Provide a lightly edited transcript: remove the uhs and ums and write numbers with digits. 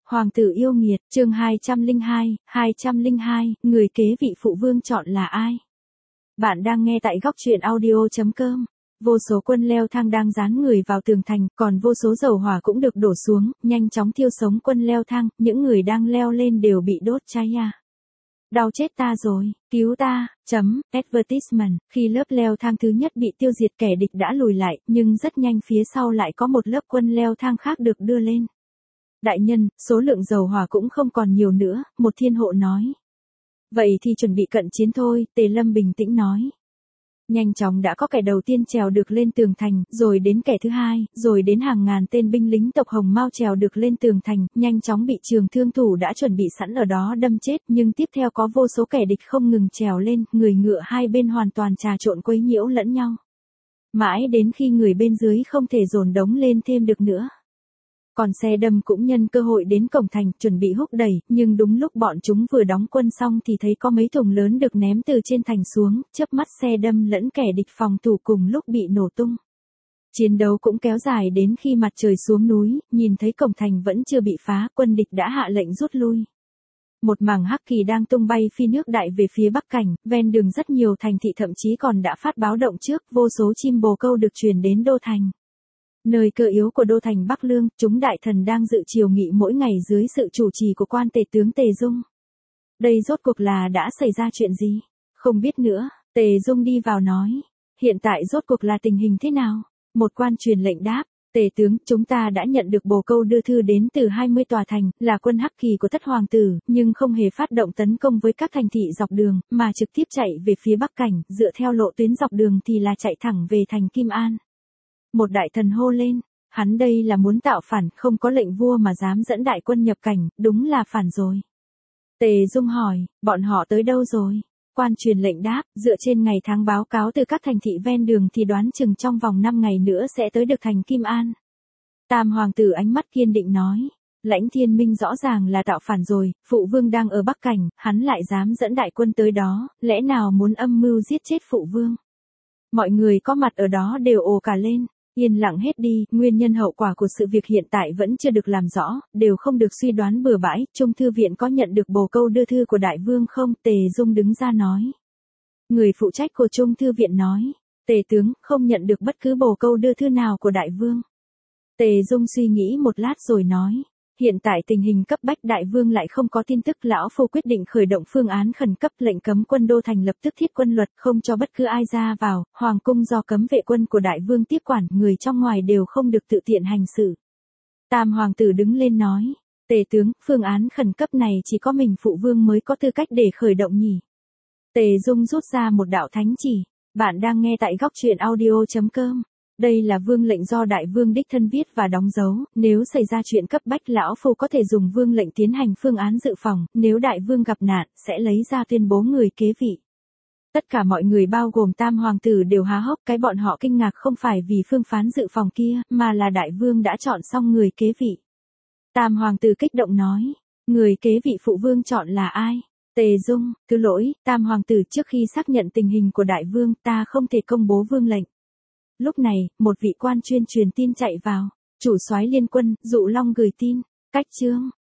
Hoàng tử yêu nghiệt, chương 202, người kế vị phụ vương chọn là ai? Bạn đang nghe tại góc truyện audio.com. Vô số quân leo thang đang dán người vào tường thành, còn vô số dầu hỏa cũng được đổ xuống, nhanh chóng thiêu sống quân leo thang, những người đang leo lên đều bị đốt cháy à. Đau chết ta rồi, cứu ta, advertisement, khi lớp leo thang thứ nhất bị tiêu diệt kẻ địch đã lùi lại, nhưng rất nhanh phía sau lại có một lớp quân leo thang khác được đưa lên. Đại nhân, số lượng dầu hỏa cũng không còn nhiều nữa, một thiên hộ nói. Vậy thì chuẩn bị cận chiến thôi, Tề Lâm bình tĩnh nói. Nhanh chóng đã có kẻ đầu tiên trèo được lên tường thành, rồi đến kẻ thứ hai, rồi đến hàng ngàn tên binh lính tộc Hồng Mao trèo được lên tường thành, nhanh chóng bị trường thương thủ đã chuẩn bị sẵn ở đó đâm chết, nhưng tiếp theo có vô số kẻ địch không ngừng trèo lên, người ngựa hai bên hoàn toàn trà trộn quấy nhiễu lẫn nhau. Mãi đến khi người bên dưới không thể dồn đống lên thêm được nữa. Còn xe đâm cũng nhân cơ hội đến cổng thành, chuẩn bị húc đẩy, nhưng đúng lúc bọn chúng vừa đóng quân xong thì thấy có mấy thùng lớn được ném từ trên thành xuống, chớp mắt xe đâm lẫn kẻ địch phòng thủ cùng lúc bị nổ tung. Chiến đấu cũng kéo dài đến khi mặt trời xuống núi, nhìn thấy cổng thành vẫn chưa bị phá, quân địch đã hạ lệnh rút lui. Một mảng hắc kỳ đang tung bay phi nước đại về phía bắc cảnh, ven đường rất nhiều thành thị thậm chí còn đã phát báo động trước, vô số chim bồ câu được truyền đến đô thành. Nơi cơ yếu của đô thành Bắc Lương, chúng đại thần đang dự triều nghị mỗi ngày dưới sự chủ trì của quan tể tướng Tề Dung. Đây rốt cuộc là đã xảy ra chuyện gì? Không biết nữa, Tề Dung đi vào nói. Hiện tại rốt cuộc là tình hình thế nào? Một quan truyền lệnh đáp. Tề tướng, chúng ta đã nhận được bồ câu đưa thư đến từ 20 tòa thành, là quân hắc kỳ của thất hoàng tử, nhưng không hề phát động tấn công với các thành thị dọc đường, mà trực tiếp chạy về phía bắc cảnh, dựa theo lộ tuyến dọc đường thì là chạy thẳng về thành Kim An. Một đại thần hô lên, hắn đây là muốn tạo phản, không có lệnh vua mà dám dẫn đại quân nhập cảnh, đúng là phản rồi. Tề Dung hỏi, bọn họ tới đâu rồi? Quan truyền lệnh đáp, dựa trên ngày tháng báo cáo từ các thành thị ven đường thì đoán chừng trong vòng 5 ngày nữa sẽ tới được thành Kim An. Tam hoàng tử ánh mắt kiên định nói, Lãnh Thiên Minh rõ ràng là tạo phản rồi, phụ vương đang ở Bắc Cảnh, hắn lại dám dẫn đại quân tới đó, lẽ nào muốn âm mưu giết chết phụ vương? Mọi người có mặt ở đó đều ồ cả lên. Yên lặng hết đi, nguyên nhân hậu quả của sự việc hiện tại vẫn chưa được làm rõ, đều không được suy đoán bừa bãi, Trung thư viện có nhận được bồ câu đưa thư của đại vương không? Tề Dung đứng ra nói. Người phụ trách của Trung thư viện nói, Tề tướng, không nhận được bất cứ bồ câu đưa thư nào của đại vương. Tề Dung suy nghĩ một lát rồi nói. Hiện tại tình hình cấp bách đại vương lại không có tin tức, lão phu quyết định khởi động phương án khẩn cấp, lệnh cấm quân đô thành lập tức thiết quân luật, không cho bất cứ ai ra vào, hoàng cung do cấm vệ quân của đại vương tiếp quản, người trong ngoài đều không được tự tiện hành xử. Tam hoàng tử đứng lên nói, Tề tướng, phương án khẩn cấp này chỉ có mình phụ vương mới có tư cách để khởi động nhỉ. Tề Dung rút ra một đạo thánh chỉ, bạn đang nghe tại góc truyện audio.com. Đây là vương lệnh do đại vương đích thân viết và đóng dấu, nếu xảy ra chuyện cấp bách lão phu có thể dùng vương lệnh tiến hành phương án dự phòng, nếu đại vương gặp nạn, sẽ lấy ra tuyên bố người kế vị. Tất cả mọi người bao gồm tam hoàng tử đều há hốc, cái bọn họ kinh ngạc không phải vì phương phán dự phòng kia, mà là đại vương đã chọn xong người kế vị. Tam hoàng tử kích động nói, người kế vị phụ vương chọn là ai? Tề Dung, thứ lỗi, tam hoàng tử trước khi xác nhận tình hình của đại vương ta không thể công bố vương lệnh. Lúc này, một vị quan chuyên truyền tin chạy vào, chủ soái liên quân, Dụ Long gửi tin, cách chương,